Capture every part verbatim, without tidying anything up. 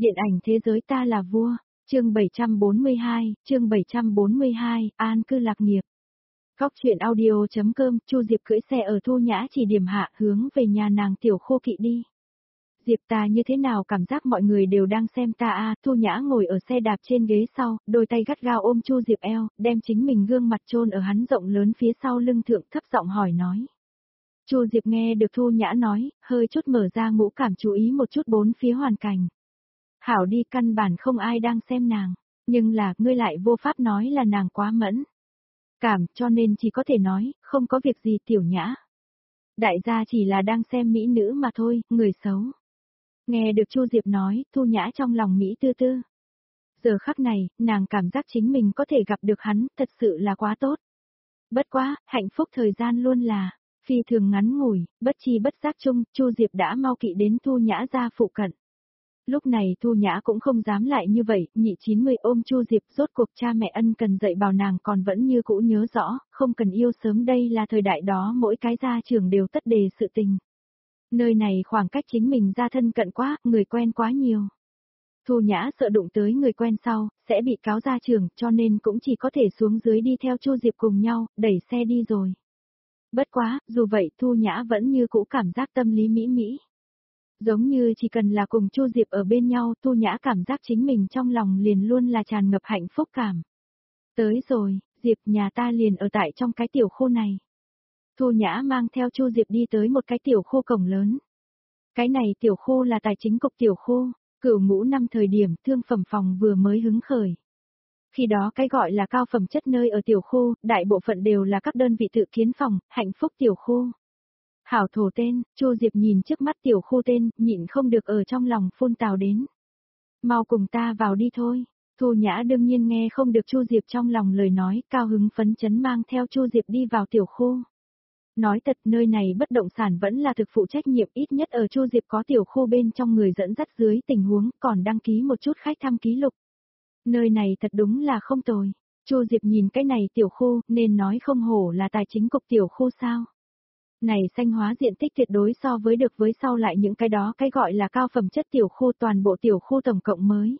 Điện ảnh thế giới ta là vua, chương bảy trăm bốn mươi hai, chương bảy trăm bốn mươi hai, an cư lạc nghiệp. Góc truyện audio.com, Chu Diệp cưỡi xe ở Thu Nhã chỉ điểm hạ hướng về nhà nàng Tiểu Khô Kỵ đi. Diệp ta như thế nào cảm giác mọi người đều đang xem ta a? Thu Nhã ngồi ở xe đạp trên ghế sau, đôi tay gắt gao ôm Chu Diệp eo, đem chính mình gương mặt chôn ở hắn rộng lớn phía sau lưng thượng, thấp giọng hỏi nói. Chu Diệp nghe được Thu Nhã nói, hơi chút mở ra ngũ cảm chú ý một chút bốn phía hoàn cảnh. Hảo đi, căn bản không ai đang xem nàng, nhưng là, ngươi lại vô pháp nói là nàng quá mẫn cảm, cho nên chỉ có thể nói, không có việc gì Tiểu Nhã. Đại gia chỉ là đang xem mỹ nữ mà thôi, người xấu. Nghe được Chu Diệp nói, Thu Nhã trong lòng mỹ tư tư. Giờ khắc này, nàng cảm giác chính mình có thể gặp được hắn, thật sự là quá tốt. Bất quá, hạnh phúc thời gian luôn là phi thường ngắn ngủi, bất chi bất giác chung, Chu Diệp đã mau kỵ đến Thu Nhã ra phụ cận. Lúc này Thu Nhã cũng không dám lại như vậy, nhị chín mươi ôm Chu Diệp, rốt cuộc cha mẹ ân cần dạy bảo nàng còn vẫn như cũ nhớ rõ, không cần yêu sớm, đây là thời đại đó mỗi cái gia trưởng đều tất đề sự tình. Nơi này khoảng cách chính mình ra thân cận quá, người quen quá nhiều. Thu Nhã sợ đụng tới người quen sau, sẽ bị cáo gia trưởng, cho nên cũng chỉ có thể xuống dưới đi theo Chu Diệp cùng nhau, đẩy xe đi rồi. Bất quá, dù vậy Thu Nhã vẫn như cũ cảm giác tâm lý mỹ mỹ. Giống như chỉ cần là cùng Chu Diệp ở bên nhau, Thu Nhã cảm giác chính mình trong lòng liền luôn là tràn ngập hạnh phúc cảm. Tới rồi, Diệp, nhà ta liền ở tại trong cái tiểu khu này. Thu Nhã mang theo Chu Diệp đi tới một cái tiểu khu cổng lớn. Cái này tiểu khu là tài chính cục tiểu khu, cửu ngũ năm thời điểm thương phẩm phòng vừa mới hứng khởi. Khi đó cái gọi là cao phẩm chất nơi ở tiểu khu, đại bộ phận đều là các đơn vị tự kiến phòng, hạnh phúc tiểu khu. Hảo thổ tên, Chu Diệp nhìn trước mắt tiểu khu tên, nhịn không được ở trong lòng phun tào đến. Mau cùng ta vào đi thôi. Thu Nhã đương nhiên nghe không được Chu Diệp trong lòng lời nói, cao hứng phấn chấn mang theo Chu Diệp đi vào tiểu khu. Nói thật, nơi này bất động sản vẫn là thực phụ trách nhiệm, ít nhất ở Chu Diệp có tiểu khu bên trong người dẫn dắt dưới tình huống, còn đăng ký một chút khách thăm ký lục. Nơi này thật đúng là không tồi. Chu Diệp nhìn cái này tiểu khu, nên nói không hổ là tài chính cục tiểu khu sao. Này xanh hóa diện tích tuyệt đối so với được với sau lại những cái đó cái gọi là cao phẩm chất tiểu khu, toàn bộ tiểu khu tổng cộng mới.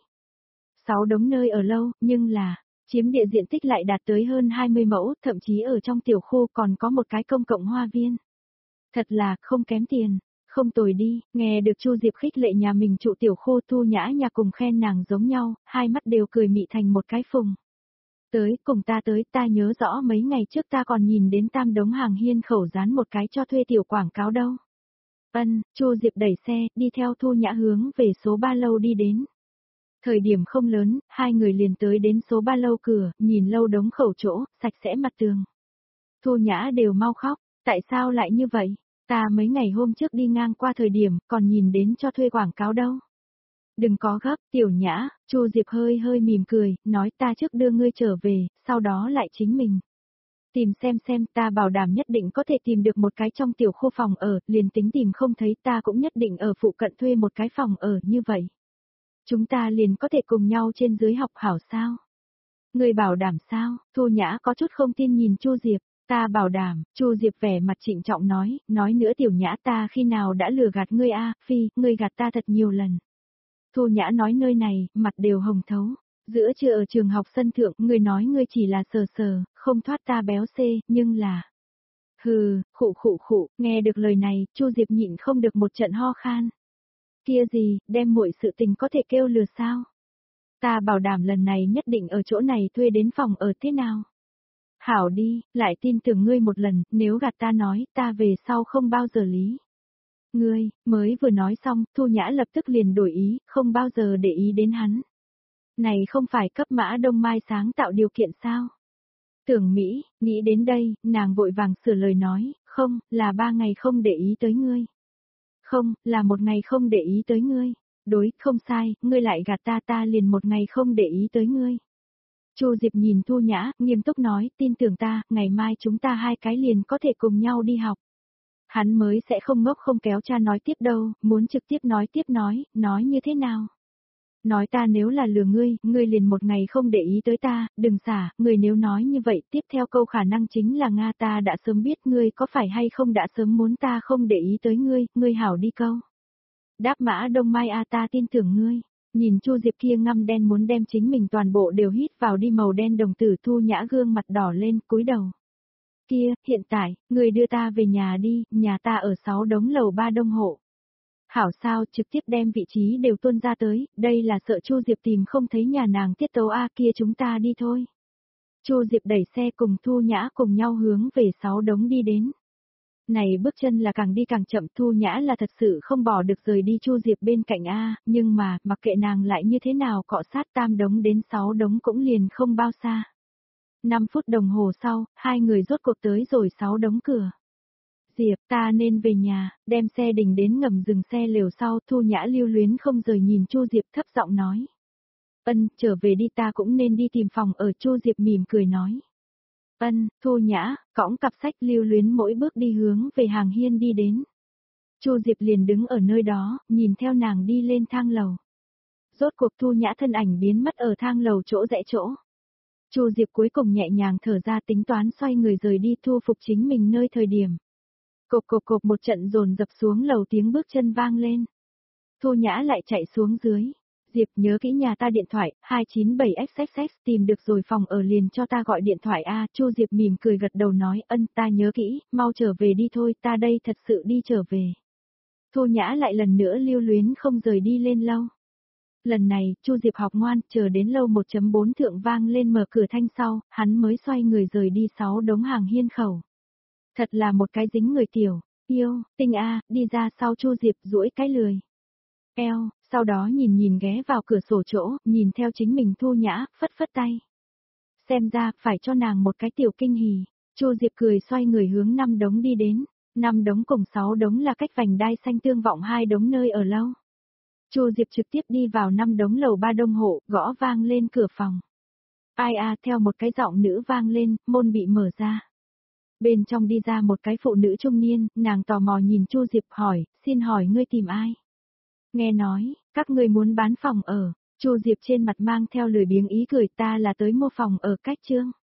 Sáu đống nơi ở lâu, nhưng là, chiếm địa diện tích lại đạt tới hơn hai mươi mẫu, thậm chí ở trong tiểu khu còn có một cái công cộng hoa viên. Thật là, không kém tiền, không tồi đi, nghe được Chu Diệp khích lệ nhà mình trụ tiểu khu, Thu Nhã nhà cùng khen nàng giống nhau, hai mắt đều cười mị thành một cái phùng. Tới, cùng ta tới, ta nhớ rõ mấy ngày trước ta còn nhìn đến tam đống hàng hiên khẩu dán một cái cho thuê tiểu quảng cáo đâu. Ân, Chu Diệp đẩy xe, đi theo Thu Nhã hướng về số ba lâu đi đến. Thời điểm không lớn, hai người liền tới đến số ba lâu cửa, nhìn lâu đống khẩu chỗ, sạch sẽ mặt tường. Thu Nhã đều mau khóc, tại sao lại như vậy? Ta mấy ngày hôm trước đi ngang qua thời điểm, còn nhìn đến cho thuê quảng cáo đâu. Đừng có gấp, Tiểu Nhã, Chu Diệp hơi hơi mỉm cười, nói ta trước đưa ngươi trở về, sau đó lại chính mình. Tìm xem xem, ta bảo đảm nhất định có thể tìm được một cái trong tiểu khu phòng ở, liền tính tìm không thấy ta cũng nhất định ở phụ cận thuê một cái phòng ở như vậy. Chúng ta liền có thể cùng nhau trên dưới học hảo sao? Ngươi bảo đảm sao? Thu Nhã có chút không tin nhìn Chu Diệp, ta bảo đảm, Chu Diệp vẻ mặt trịnh trọng nói, nói nữa Tiểu Nhã ta khi nào đã lừa gạt ngươi a, phi, ngươi gạt ta thật nhiều lần. Thu Nhã nói nơi này, mặt đều hồng thấu. Giữa trưa ở trường học sân thượng, ngươi nói ngươi chỉ là sờ sờ, không thoát ta béo xê, nhưng là... Hừ, khụ khụ khụ, nghe được lời này, Chu Diệp nhịn không được một trận ho khan. Kia gì, đem muội sự tình có thể kêu lừa sao? Ta bảo đảm lần này nhất định ở chỗ này thuê đến phòng ở thế nào? Hảo đi, lại tin tưởng ngươi một lần, nếu gạt ta nói, ta về sau không bao giờ lý. Ngươi, mới vừa nói xong, Thu Nhã lập tức liền đổi ý, không bao giờ để ý đến hắn. Này không phải cấp Mã Đông Mai sáng tạo điều kiện sao? Tưởng Mỹ, nghĩ đến đây, nàng vội vàng sửa lời nói, không, là ba ngày không để ý tới ngươi. Không, là một ngày không để ý tới ngươi. Đối, không sai, ngươi lại gạt ta, ta liền một ngày không để ý tới ngươi. Chu Diệp nhìn Thu Nhã, nghiêm túc nói, tin tưởng ta, ngày mai chúng ta hai cái liền có thể cùng nhau đi học. Hắn mới sẽ không ngốc không kéo cha nói tiếp đâu, muốn trực tiếp nói tiếp nói, nói như thế nào? Nói ta nếu là lừa ngươi, ngươi liền một ngày không để ý tới ta, đừng xả, ngươi nếu nói như vậy, tiếp theo câu khả năng chính là Nga ta đã sớm biết ngươi có phải hay không đã sớm muốn ta không để ý tới ngươi, ngươi hảo đi câu. Đáp Mã Đông Mai a ta tin tưởng ngươi. Nhìn Chu Diệp kia ngăm đen muốn đem chính mình toàn bộ đều hít vào đi màu đen đồng tử, Thu Nhã gương mặt đỏ lên, cúi đầu. Kia, hiện tại, người đưa ta về nhà đi, nhà ta ở sáu đống lầu ba đông hộ. Hảo sao, trực tiếp đem vị trí đều tuôn ra tới, đây là sợ Chu Diệp tìm không thấy nhà nàng tiết tấu a, kia chúng ta đi thôi. Chu Diệp đẩy xe cùng Thu Nhã cùng nhau hướng về sáu đống đi đến. Này bước chân là càng đi càng chậm, Thu Nhã là thật sự không bỏ được rời đi Chu Diệp bên cạnh a, nhưng mà, mặc kệ nàng lại như thế nào cọ sát tam đống đến sáu đống cũng liền không bao xa. năm phút đồng hồ sau, hai người rốt cuộc tới rồi sáu đống cửa. Diệp, ta nên về nhà, đem xe đình đến ngầm dừng xe lều sau, Thu Nhã lưu luyến không rời nhìn Chu Diệp thấp giọng nói. Ân, trở về đi, ta cũng nên đi tìm phòng ở, Chu Diệp mỉm cười nói. Ân, Thu Nhã, cõng cặp sách lưu luyến mỗi bước đi hướng về hàng hiên đi đến. Chu Diệp liền đứng ở nơi đó, nhìn theo nàng đi lên thang lầu. Rốt cuộc Thu Nhã thân ảnh biến mất ở thang lầu chỗ rẽ chỗ. Chu Diệp cuối cùng nhẹ nhàng thở ra, tính toán xoay người rời đi, thu phục chính mình nơi thời điểm. Cộp cộp cộp, một trận dồn dập xuống lầu, tiếng bước chân vang lên. Thu Nhã lại chạy xuống dưới. Diệp, nhớ kỹ nhà ta điện thoại, hai chín bảy x x x, tìm được rồi, phòng ở liền cho ta gọi điện thoại a. Chu Diệp mỉm cười gật đầu nói, ân, ta nhớ kỹ, mau trở về đi thôi, ta đây thật sự đi trở về. Thu Nhã lại lần nữa lưu luyến không rời đi lên lâu. Lần này, Chu Diệp học ngoan, chờ đến lâu một chấm bốn thượng vang lên mở cửa thanh sau, hắn mới xoay người rời đi sáu đống hàng hiên khẩu. Thật là một cái dính người tiểu, yêu, tinh a, đi ra sau Chu Diệp duỗi cái lười. Eo, sau đó nhìn nhìn ghé vào cửa sổ chỗ, nhìn theo chính mình Thu Nhã, phất phất tay. Xem ra, phải cho nàng một cái tiểu kinh hỉ. Chu Diệp cười xoay người hướng năm đống đi đến, năm đống cùng sáu đống là cách vành đai xanh tương vọng hai đống nơi ở lâu. Chu Diệp trực tiếp đi vào năm đống lầu ba đông hộ, gõ vang lên cửa phòng. Ai a, theo một cái giọng nữ vang lên, môn bị mở ra. Bên trong đi ra một cái phụ nữ trung niên, nàng tò mò nhìn Chu Diệp hỏi, xin hỏi ngươi tìm ai? Nghe nói, các ngươi muốn bán phòng ở, Chu Diệp trên mặt mang theo lười biếng ý cười, ta là tới mua phòng ở Cách Trương.